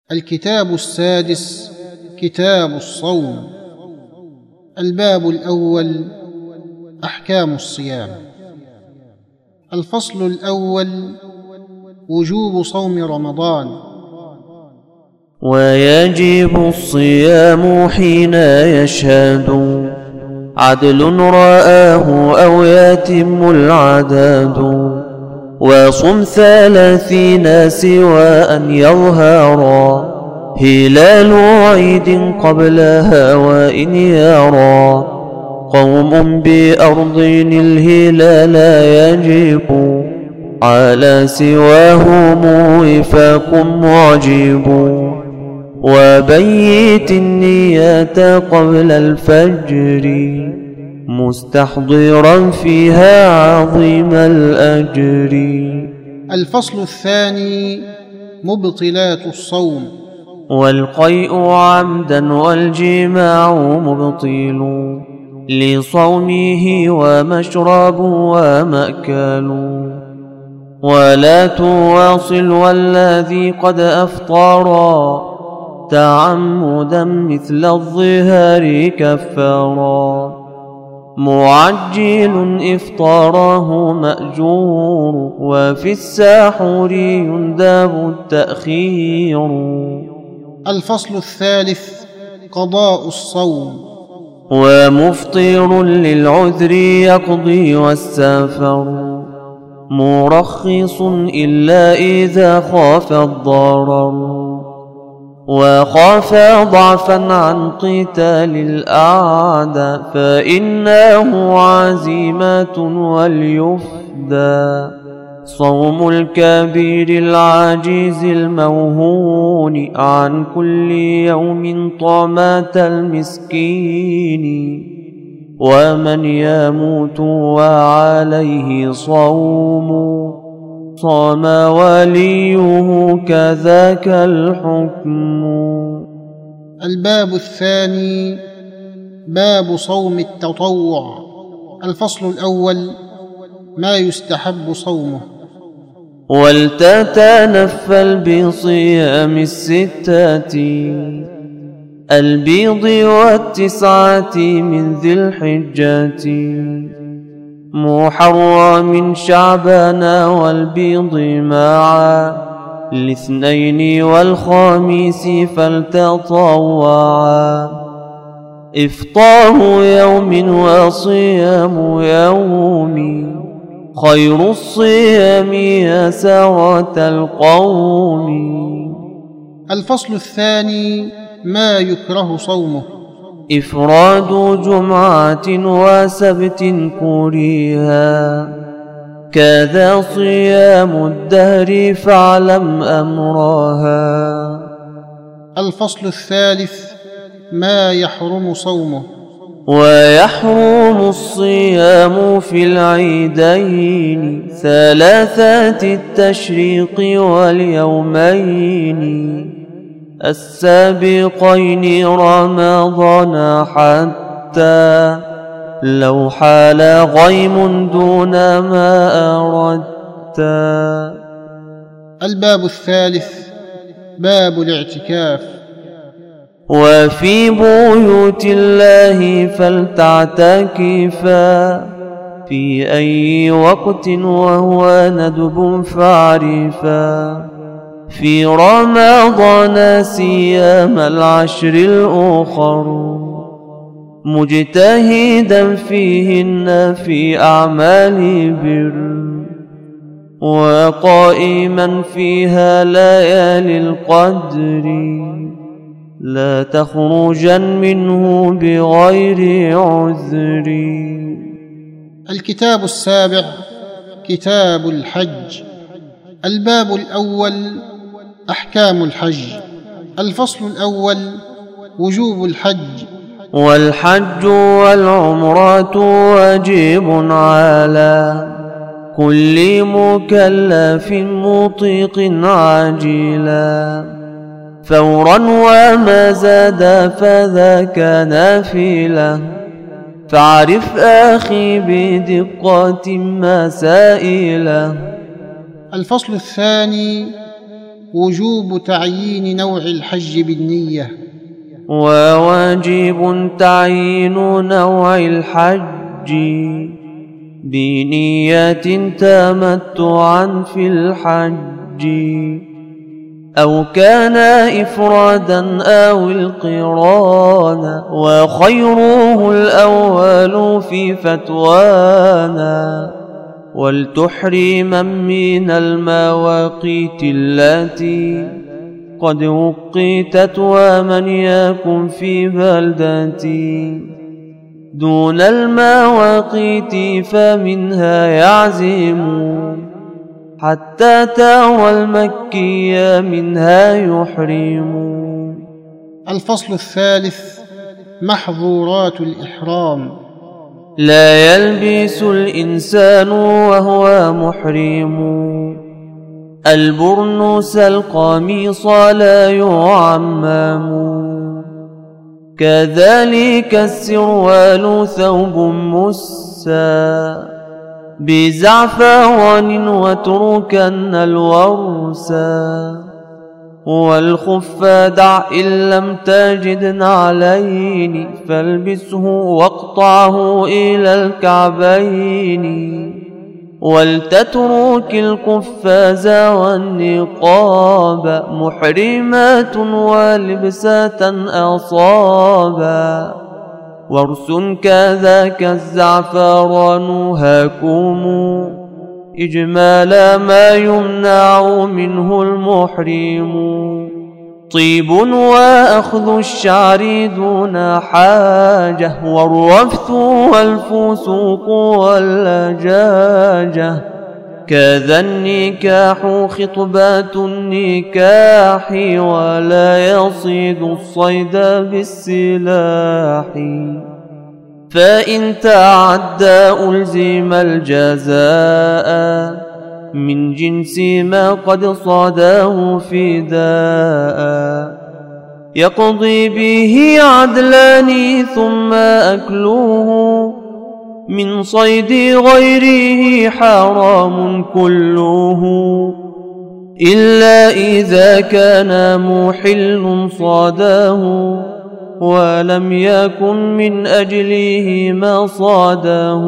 الكتاب السادس كتاب الصوم. الباب الأول أحكام الصيام. الفصل الأول وجوب صوم رمضان. ويجب الصيام حين يشهد عدل رآه أو يتم العدد، وصم 30 سوى أن يظهرا هلال عيد قبلها، وإن يرى قوم بأرض الهلال يجب على سواهم وفاق معجب، وبيت النية قبل الفجر مستحضرا فيها عظيم الأجر. الفصل الثاني مبطلات الصوم. والقيء عمدا والجماع مبطل لصومه ومشرب ومأكل، ولا تواصل والذي قد أفطرا تعمدا مثل الظهار كفارا، معجل إفطاره مأجور، وفي الساحور يندب التأخير. الفصل الثالث قضاء الصوم. ومفطر للعذر يقضي والسفر مرخص إلا إذا خاف الضرر، وخاف ضعفا عن قتال الأعداء فإنه عزيمة وليفدى. صوم الكبير العاجز الموهون عن كل يوم طعمة المسكين، ومن يموت وعليه صوم صام وليه كذاك الحكم. الباب الثاني باب صوم التطوع. الفصل الأول ما يستحب صومه. ولتتنفل بصيام 6 البيض و9 من ذي الحجة، محرم شعبان والبيض معا، الاثنين والخميس فلتطوعا، إفطار يوم وصيام يوم، خير الصيام يا سرة القوم. الفصل الثاني ما يكره صومه. إفراد جمعة وسبت كرها، كذا صيام الدهر فاعلم أمرها. الفصل الثالث ما يحرم صومه. ويحرم الصيام في العيدين 3 التشريق واليومين السابقين رمضان، حتى لو حال غيم دون ما أردت. الباب الثالث باب الاعتكاف. وفي بيوت الله فلتعتكفا في أي وقت وهو ندب فاعرفا، في رمضان سيام العشر الأخر مجتهدا فيهن في أعمال بر، وقائما فيها ليالي القدر، لا تخرجا منه بغير عذر. الكتاب السابع كتاب الحج. الباب الأول أحكام الحج. الفصل الأول وجوب الحج. والحج والعمرة واجب على كل مكلف مطيق عاجلا، فورا وما زاد فذاك نافلة، فاعرف أخي بدقة مسائله. الفصل الثاني وجوب تعيين نوع الحج بالنية. وواجب تعيين نوع الحج بنية تمتعا في الحج، أو كان إفرادا أو القران، وخيره الأول في فتوانا. ولتحرما من المواقيت التي قد وقيتت، ومن يكن في بلدتي دون المواقيت فمنها يعزم، حتى ترى المكي منها يحرم. الفصل الثالث: محظورات الإحرام. لا يلبس الإنسان وهو محرم البرنوس القميص لا يعمم، كذلك السروال ثوب مسا بزعفران، وتركن الورسا. والخف دع إن لم تجد نعلين، فالبسه واقطعه إلى الكعبين. ولتترك القفاز والنقاب محرمات، ولبسة أصابا. ورس كذاك الزعفران هاكم، إجمال ما يمنع منه المحرم. طيب وأخذ الشعر دون حاجة، والرفث والفسوق واللجاجة. كذا النكاح خطبات النكاح، ولا يصيد الصيد بالسلاح. فإن تعدى ألزم الجزاء من جنس ما قد صاداه فداء. يقضي به عدلان ثم أكله، من صيد غيره حرام كله، إلا إذا كان محل صاداه، ولم يكن من أجله ما صاداه.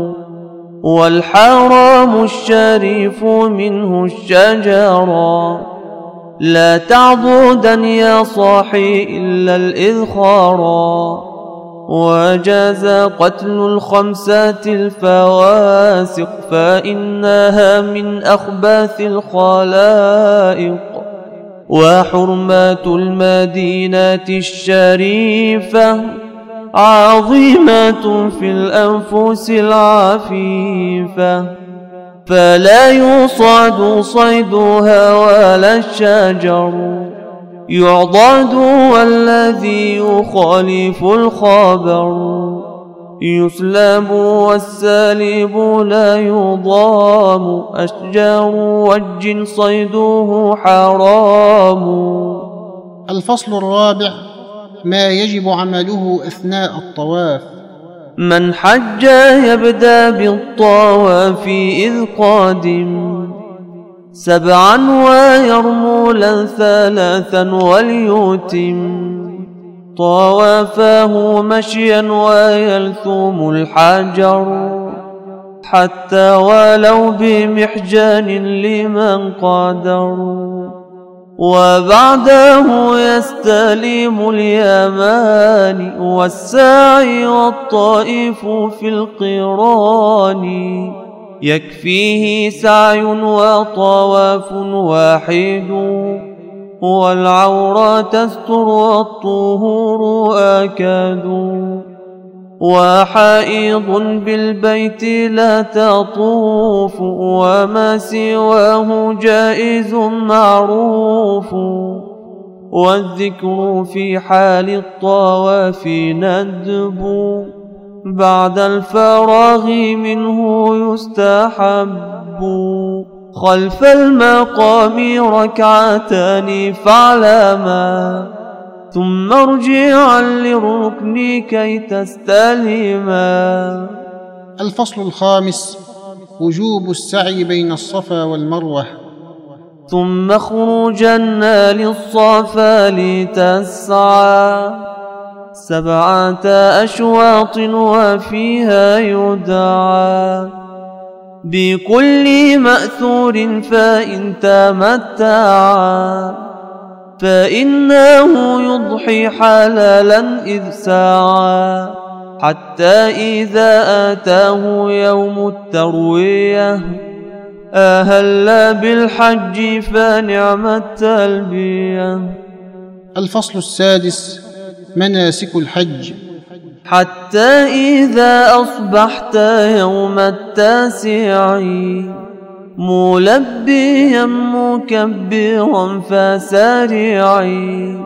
والحرام الشريف منه الشجرا، لا تعضدا يا صاحي إلا الإذخارا. وجاز قتل الخمسات الفواسق، فإنها من أخباث الخلائق. وحرمات المدينة الشريفة عظيمة في الأنفس العفيفة، فلا يصاد صيدها ولا الشجر يعضد، والذي يخالف الخبر يسلب، والسالب لا يضام. أشجار وج صيده حرام. الفصل الرابع: ما يجب عمله أثناء الطواف. من حج يبدأ بالطواف إذ قادم 7 ويرملا 3 وليتم طوافه مشيا ويلثم الحجر، حتى ولو بمحجان لمن قدر. وبعده يستلم اليمان والسعي والطائف في القران، يكفيه سعي وطواف واحد، والعورى تستر والطهور آكد. وحائض بالبيت لا تطوف، وما سواه جائز معروف. والذكر في حال الطواف ندب، بعد الفراغ منه يستحب. خلف المقام ركعتان فاعلما، ثم ارجعا للركن كي تستلما. الفصل الخامس: وجوب السعي بين الصفا والمروة. ثم خروجنا للصفا لتسعى 7 أشواط وفيها يدعى بكل مأثور فإن تمتعا فإنه يضحي حلالا إذ سعى حتى إذا آتاه يوم التروية أهل بالحج فنعم التلبية. الفصل السادس: مناسك الحج. حتى إذا أصبحت يوم التاسع ملبيا مكبرا فسارعي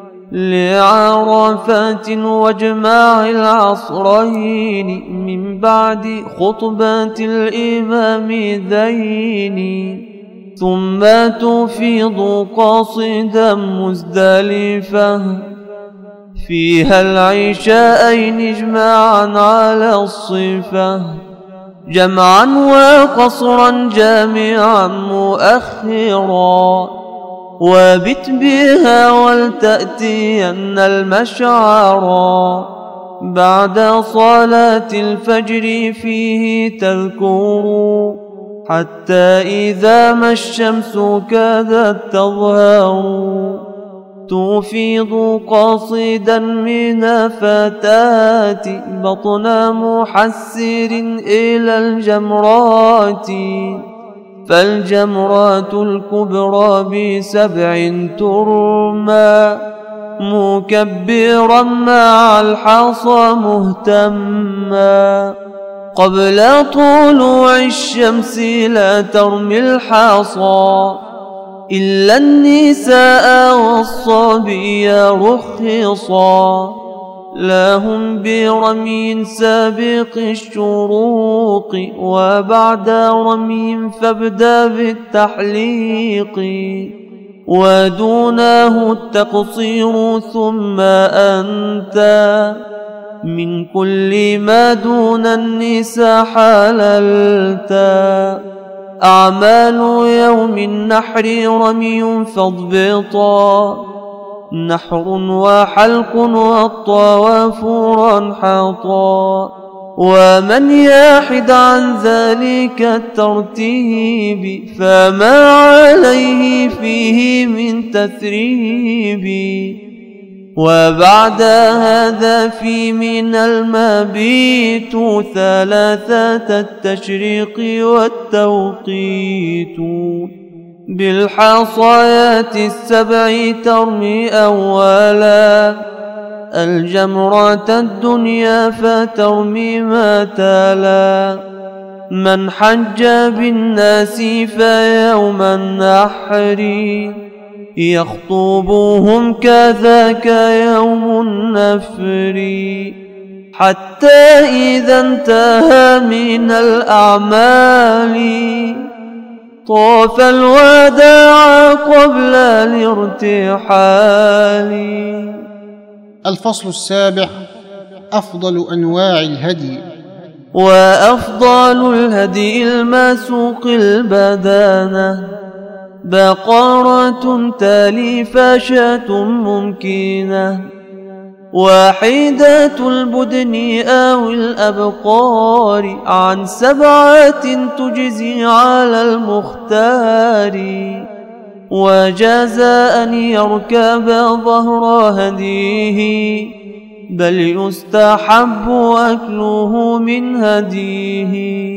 لعرفات واجماع العصرين من بعد خطبة الإمام ذين ثم تفيض قاصدا مزدلفة فيها العشاءين اجماعا على الصفة جمعا وقصرا جامعا مؤخرا وبت بها ولتأتين المشعرا بعد صلاة الفجر فيه تذكر حتى إذا ما الشمس كادت تظهر تفيض قاصدا من فتات بطن محسر إلى الجمرات فالجمرات الكبرى ب7 ترمى مكبرا مع الحصى مهتما قبل طلوع الشمس لا ترمي الحصى إلا النساء والصبي رخصا لهم برمي سابق الشروق وبعد رمي فابدأ بالتحليق ودونه التقصير ثم أنت من كل ما دون النساء حللتا أعمال يوم النحر رمي فاضبطا نحر وحلق والطواف رنحطا ومن يحد عن ذلك الترتيب فما عليه فيه من تثريب وبعد هذا في من المبيت 3 التشريق والتوقيت بالحصايات 7 ترمي أولا الجمرة الدنيا فترمي ما تلا من حج بالناس فيوم النحر يخطبهم كذاك يوم النفر حتى إذا انتهى من الأعمال طاف الوداع قبل الارتحال. الفصل السابع: أفضل أنواع الهدي. وأفضل الهدي المسوق البدانة بقرة تالفة شاة ممكنة واحدة البدن أو الأبقار عن 7 تجزي على المختار وجاز أن يركب ظهر هديه بل يستحب أكله من هديه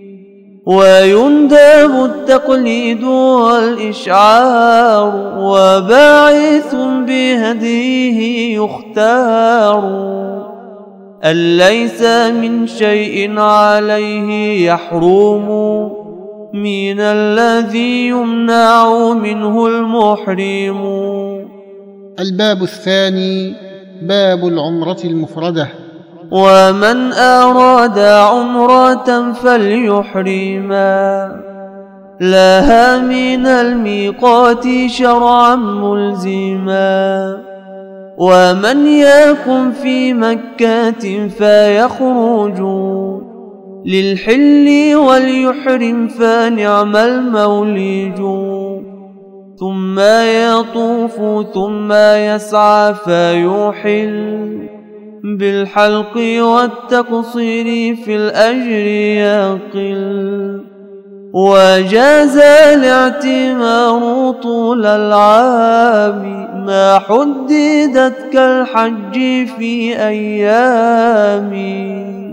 ويندب التقليد والإشعار وباعث بهديه يختار أن ليس من شيء عليه يحرم من الذي يمنع منه المحرم. الباب الثاني: باب العمرة المفردة. ومن أراد عمرة فليحرما لها من الميقات شرعا ملزما ومن يكن في مكة فيخرج للحل وليحرم فنعم المولج ثم يطوف ثم يسعى فيحل بالحلق والتقصير في الأجر يقل. وجاز الاعتمار طول العام ما حددت كالحج في أيام